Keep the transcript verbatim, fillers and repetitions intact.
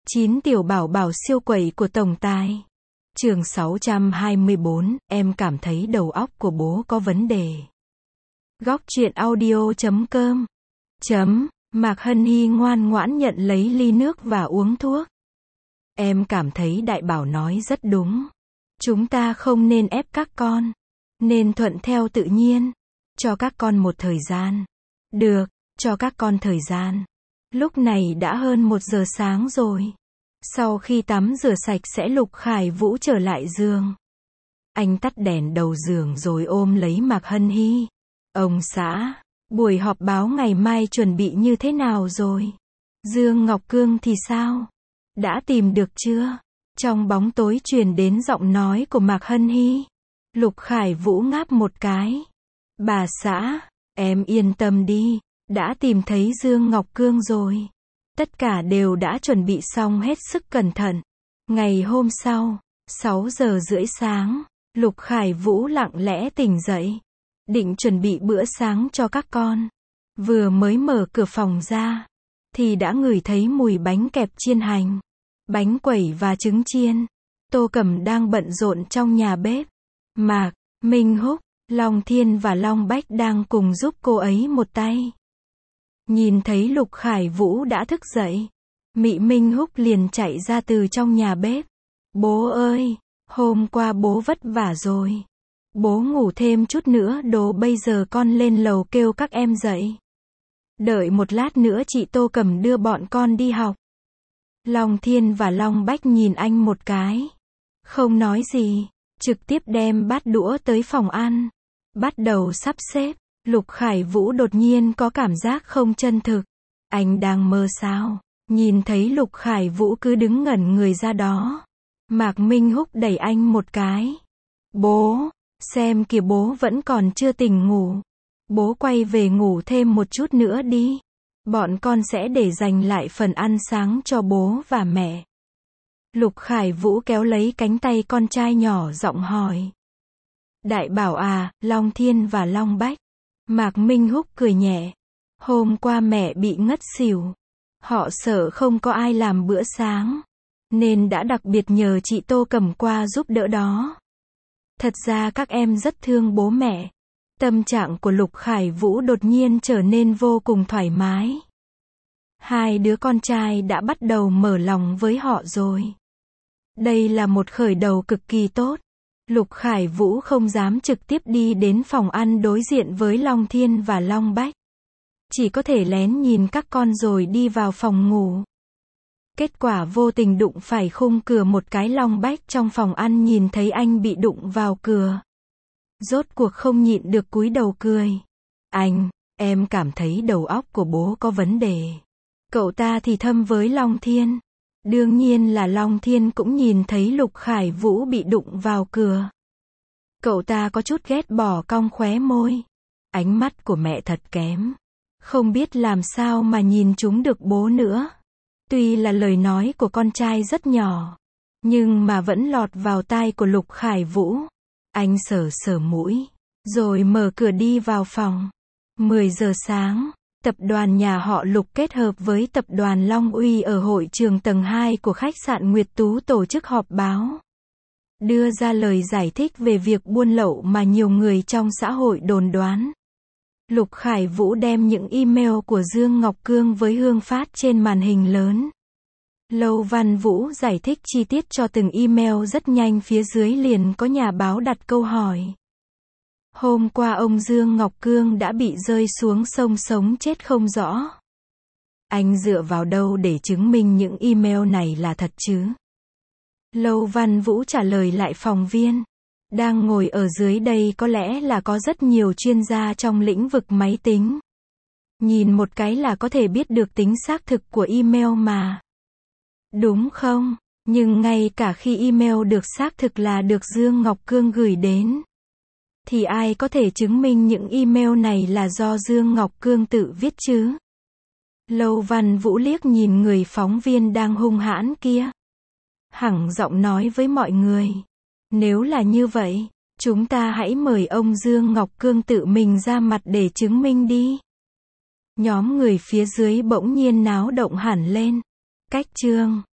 chín tiểu bảo bảo siêu quẩy của tổng tài. Chương sáu trăm hai mươi bốn, em cảm thấy đầu óc của bố có vấn đề. Góc truyện audio chấm com chấm Mạc Hân Hy ngoan ngoãn nhận lấy ly nước và uống thuốc. Em cảm thấy đại bảo nói rất đúng. Chúng ta không nên ép các con, nên thuận theo tự nhiên. Cho các con một thời gian. Được, cho các con thời gian. Lúc này đã hơn một giờ sáng rồi. Sau khi tắm rửa sạch sẽ Lục Khải Vũ trở lại giường. Anh tắt đèn đầu giường rồi ôm lấy Mạc Hân Hy. Ông xã, buổi họp báo ngày mai chuẩn bị như thế nào rồi? Dương Ngọc Cương thì sao? Đã tìm được chưa? Trong bóng tối truyền đến giọng nói của Mạc Hân Hy. Lục Khải Vũ ngáp một cái. Bà xã, em yên tâm đi, đã tìm thấy Dương Ngọc Cương rồi. Tất cả đều đã chuẩn bị xong hết sức cẩn thận. Ngày hôm sau, sáu giờ rưỡi sáng, Lục Khải Vũ lặng lẽ tỉnh dậy. Định chuẩn bị bữa sáng cho các con. Vừa mới mở cửa phòng ra, thì đã ngửi thấy mùi bánh kẹp chiên hành, bánh quẩy và trứng chiên. Tô Cẩm đang bận rộn trong nhà bếp. Mạc, Minh Húc, Long Thiên và Long Bách đang cùng giúp cô ấy một tay. Nhìn thấy Lục Khải Vũ đã thức dậy, Mị Minh Húc liền chạy ra từ trong nhà bếp. Bố ơi, hôm qua bố vất vả rồi. Bố ngủ thêm chút nữa đồ bây giờ con lên lầu kêu các em dậy. Đợi một lát nữa chị Tô Cẩm đưa bọn con đi học. Long Thiên và Long Bách nhìn anh một cái. Không nói gì, trực tiếp đem bát đũa tới phòng ăn. Bắt đầu sắp xếp. Lục Khải Vũ đột nhiên có cảm giác không chân thực. Anh đang mơ sao? Nhìn thấy Lục Khải Vũ cứ đứng ngẩn người ra đó. Mạc Minh Húc đẩy anh một cái. Bố, xem kìa bố vẫn còn chưa tỉnh ngủ. Bố quay về ngủ thêm một chút nữa đi. Bọn con sẽ để dành lại phần ăn sáng cho bố và mẹ. Lục Khải Vũ kéo lấy cánh tay con trai nhỏ giọng hỏi. Đại bảo à, Long Thiên và Long Bách. Mạc Minh Húc cười nhẹ. Hôm qua mẹ bị ngất xỉu. Họ sợ không có ai làm bữa sáng, nên đã đặc biệt nhờ chị Tô Cẩm qua giúp đỡ đó. Thật ra các em rất thương bố mẹ. Tâm trạng của Lục Khải Vũ đột nhiên trở nên vô cùng thoải mái. Hai đứa con trai đã bắt đầu mở lòng với họ rồi. Đây là một khởi đầu cực kỳ tốt. Lục Khải Vũ không dám trực tiếp đi đến phòng ăn đối diện với Long Thiên và Long Bách. Chỉ có thể lén nhìn các con rồi đi vào phòng ngủ. Kết quả vô tình đụng phải khung cửa một cái. Long Bách trong phòng ăn nhìn thấy anh bị đụng vào cửa. Rốt cuộc không nhịn được cúi đầu cười. Anh, em cảm thấy đầu óc của bố có vấn đề. Cậu ta thì thầm với Long Thiên. Đương nhiên là Long Thiên cũng nhìn thấy Lục Khải Vũ bị đụng vào cửa. Cậu ta có chút ghét bỏ cong khóe môi. Ánh mắt của mẹ thật kém. Không biết làm sao mà nhìn chúng được bố nữa. Tuy là lời nói của con trai rất nhỏ, nhưng mà vẫn lọt vào tai của Lục Khải Vũ. Anh sờ sờ mũi, rồi mở cửa đi vào phòng. mười giờ sáng. Tập đoàn nhà họ Lục kết hợp với tập đoàn Long Uy ở hội trường tầng hai của khách sạn Nguyệt Tú tổ chức họp báo. Đưa ra lời giải thích về việc buôn lậu mà nhiều người trong xã hội đồn đoán. Lục Khải Vũ đem những email của Dương Ngọc Cương với Hương phát trên màn hình lớn. Lâu Văn Vũ giải thích chi tiết cho từng email rất nhanh, phía dưới liền có nhà báo đặt câu hỏi. Hôm qua ông Dương Ngọc Cương đã bị rơi xuống sông sống chết không rõ. Anh dựa vào đâu để chứng minh những email này là thật chứ? Lâu Văn Vũ trả lời lại phóng viên. Đang ngồi ở dưới đây có lẽ là có rất nhiều chuyên gia trong lĩnh vực máy tính. Nhìn một cái là có thể biết được tính xác thực của email mà. Đúng không? Nhưng ngay cả khi email được xác thực là được Dương Ngọc Cương gửi đến, thì ai có thể chứng minh những email này là do Dương Ngọc Cương tự viết chứ? Lâu Văn Vũ liếc nhìn người phóng viên đang hung hãn kia. Hẳng giọng nói với mọi người. Nếu là như vậy, chúng ta hãy mời ông Dương Ngọc Cương tự mình ra mặt để chứng minh đi. Nhóm người phía dưới bỗng nhiên náo động hẳn lên. Cách chương